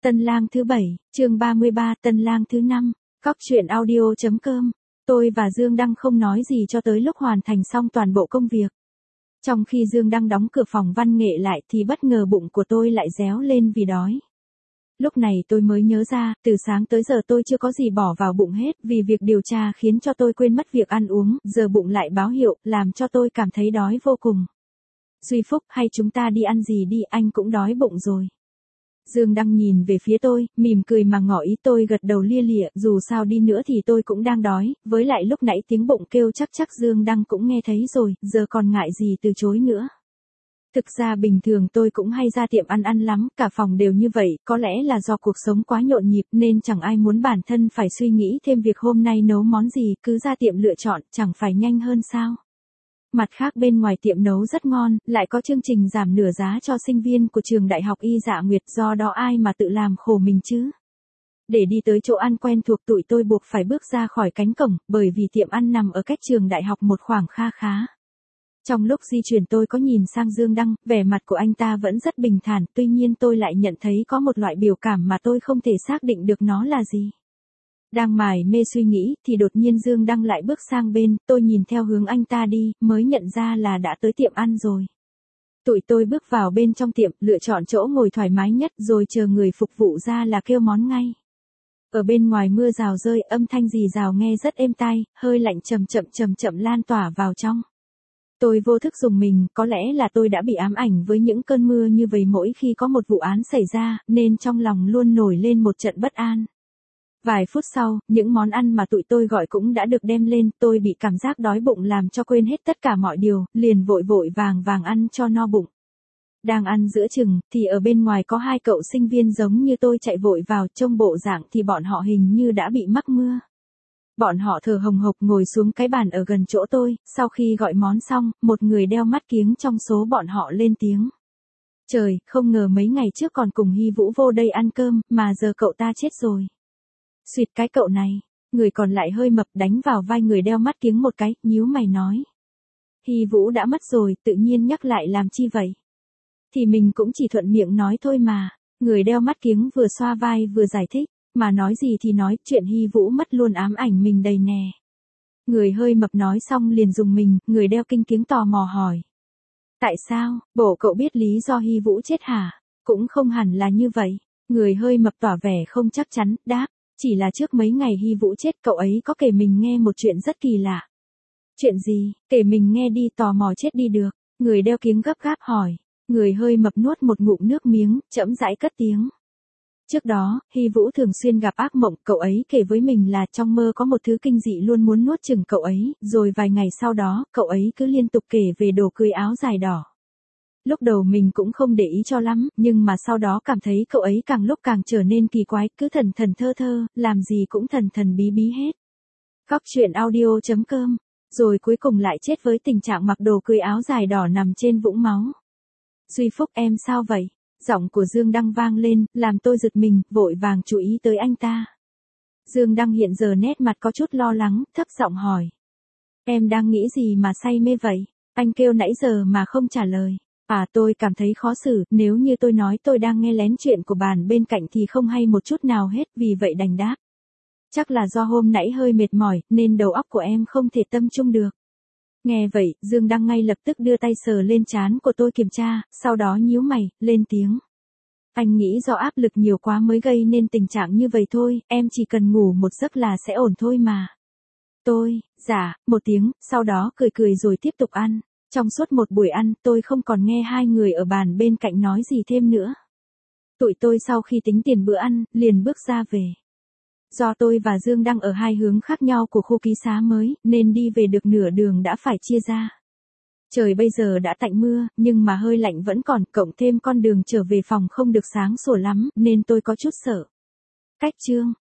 Tân lang thứ 7, chương 33, Tân lang thứ 5, Cóc truyện audio.com. Tôi và Dương Đăng không nói gì cho tới lúc hoàn thành xong toàn bộ công việc. Trong khi Dương Đăng đóng cửa phòng văn nghệ lại thì bất ngờ bụng của tôi lại réo lên vì đói. Lúc này tôi mới nhớ ra, từ sáng tới giờ tôi chưa có gì bỏ vào bụng hết vì việc điều tra khiến cho tôi quên mất việc ăn uống, giờ bụng lại báo hiệu, làm cho tôi cảm thấy đói vô cùng. Duy Phúc, hay chúng ta đi ăn gì đi, anh cũng đói bụng rồi. Dương Đăng nhìn về phía tôi, mỉm cười mà ngỏ ý. Tôi gật đầu lia lịa, dù sao đi nữa thì tôi cũng đang đói, với lại lúc nãy tiếng bụng kêu chắc Dương Đăng cũng nghe thấy rồi, giờ còn ngại gì từ chối nữa. Thực ra bình thường tôi cũng hay ra tiệm ăn lắm, cả phòng đều như vậy, có lẽ là do cuộc sống quá nhộn nhịp nên chẳng ai muốn bản thân phải suy nghĩ thêm việc hôm nay nấu món gì, cứ ra tiệm lựa chọn, chẳng phải nhanh hơn sao. Mặt khác bên ngoài tiệm nấu rất ngon, lại có chương trình giảm nửa giá cho sinh viên của trường đại học Y Dạ Nguyệt, do đó ai mà tự làm khổ mình chứ. Để đi tới chỗ ăn quen thuộc tụi tôi buộc phải bước ra khỏi cánh cổng, bởi vì tiệm ăn nằm ở cách trường đại học một khoảng kha khá. Trong lúc di chuyển tôi có nhìn sang Dương Đăng, vẻ mặt của anh ta vẫn rất bình thản, tuy nhiên tôi lại nhận thấy có một loại biểu cảm mà tôi không thể xác định được nó là gì. Đang mải mê suy nghĩ, thì đột nhiên Dương Đăng lại bước sang bên, tôi nhìn theo hướng anh ta đi, mới nhận ra là đã tới tiệm ăn rồi. Tụi tôi bước vào bên trong tiệm, lựa chọn chỗ ngồi thoải mái nhất rồi chờ người phục vụ ra là kêu món ngay. Ở bên ngoài mưa rào rơi, âm thanh rì rào nghe rất êm tai, hơi lạnh chậm chậm lan tỏa vào trong. Tôi vô thức rùng mình, có lẽ là tôi đã bị ám ảnh với những cơn mưa như vậy mỗi khi có một vụ án xảy ra, nên trong lòng luôn nổi lên một trận bất an. Vài phút sau, những món ăn mà tụi tôi gọi cũng đã được đem lên, tôi bị cảm giác đói bụng làm cho quên hết tất cả mọi điều, liền vội vàng ăn cho no bụng. Đang ăn giữa chừng, thì ở bên ngoài có hai cậu sinh viên giống như tôi chạy vội vào, trông bộ dạng thì bọn họ hình như đã bị mắc mưa. Bọn họ thở hồng hộc ngồi xuống cái bàn ở gần chỗ tôi, sau khi gọi món xong, một người đeo mắt kiếng trong số bọn họ lên tiếng. Trời, không ngờ mấy ngày trước còn cùng Hy Vũ vô đây ăn cơm, mà giờ cậu ta chết rồi. Xuyệt cái cậu này, người còn lại hơi mập đánh vào vai người đeo mắt kiếng một cái, nhíu mày nói. Hy Vũ đã mất rồi, tự nhiên nhắc lại làm chi vậy? Thì mình cũng chỉ thuận miệng nói thôi mà, người đeo mắt kiếng vừa xoa vai vừa giải thích, mà nói gì thì nói, chuyện Hy Vũ mất luôn ám ảnh mình đầy nè. Người hơi mập nói xong liền dùng mình, người đeo kinh kiếng tò mò hỏi. Tại sao, bộ cậu biết lý do Hy Vũ chết hả? Cũng không hẳn là như vậy, người hơi mập tỏ vẻ không chắc chắn, đáp. Chỉ là trước mấy ngày Hy Vũ chết cậu ấy có kể mình nghe một chuyện rất kỳ lạ. Chuyện gì, kể mình nghe đi, tò mò chết đi được. Người đeo kiếng gấp gáp hỏi. Người hơi mập nuốt một ngụm nước miếng, chậm rãi cất tiếng. Trước đó, Hy Vũ thường xuyên gặp ác mộng, cậu ấy kể với mình là trong mơ có một thứ kinh dị luôn muốn nuốt chửng cậu ấy, rồi vài ngày sau đó, cậu ấy cứ liên tục kể về đồ cưới áo dài đỏ. Lúc đầu mình cũng không để ý cho lắm, nhưng mà sau đó cảm thấy cậu ấy càng lúc càng trở nên kỳ quái, cứ thần thơ, làm gì cũng thần bí hết. Cóc truyện audio.com. Rồi cuối cùng lại chết với tình trạng mặc đồ cưới áo dài đỏ nằm trên vũng máu. Duy Phúc, em sao vậy? Giọng của Dương Đăng vang lên, làm tôi giật mình, vội vàng chú ý tới anh ta. Dương Đăng hiện giờ nét mặt có chút lo lắng, thấp giọng hỏi. Em đang nghĩ gì mà say mê vậy? Anh kêu nãy giờ mà không trả lời. Tôi cảm thấy khó xử, nếu như tôi nói tôi đang nghe lén chuyện của bàn bên cạnh thì không hay một chút nào hết, vì vậy đành đáp. Chắc là do hôm nãy hơi mệt mỏi, nên đầu óc của em không thể tâm trung được. Nghe vậy, Dương Đăng ngay lập tức đưa tay sờ lên trán của tôi kiểm tra, sau đó nhíu mày, lên tiếng. Anh nghĩ do áp lực nhiều quá mới gây nên tình trạng như vậy thôi, em chỉ cần ngủ một giấc là sẽ ổn thôi mà. Tôi, dạ, một tiếng, sau đó cười rồi tiếp tục ăn. Trong suốt một buổi ăn, tôi không còn nghe hai người ở bàn bên cạnh nói gì thêm nữa. Tụi tôi sau khi tính tiền bữa ăn, liền bước ra về. Do tôi và Dương Đăng ở hai hướng khác nhau của khu ký xá mới, nên đi về được nửa đường đã phải chia ra. Trời bây giờ đã tạnh mưa, nhưng mà hơi lạnh vẫn còn, cộng thêm con đường trở về phòng không được sáng sủa lắm, nên tôi có chút sợ. Cách chương.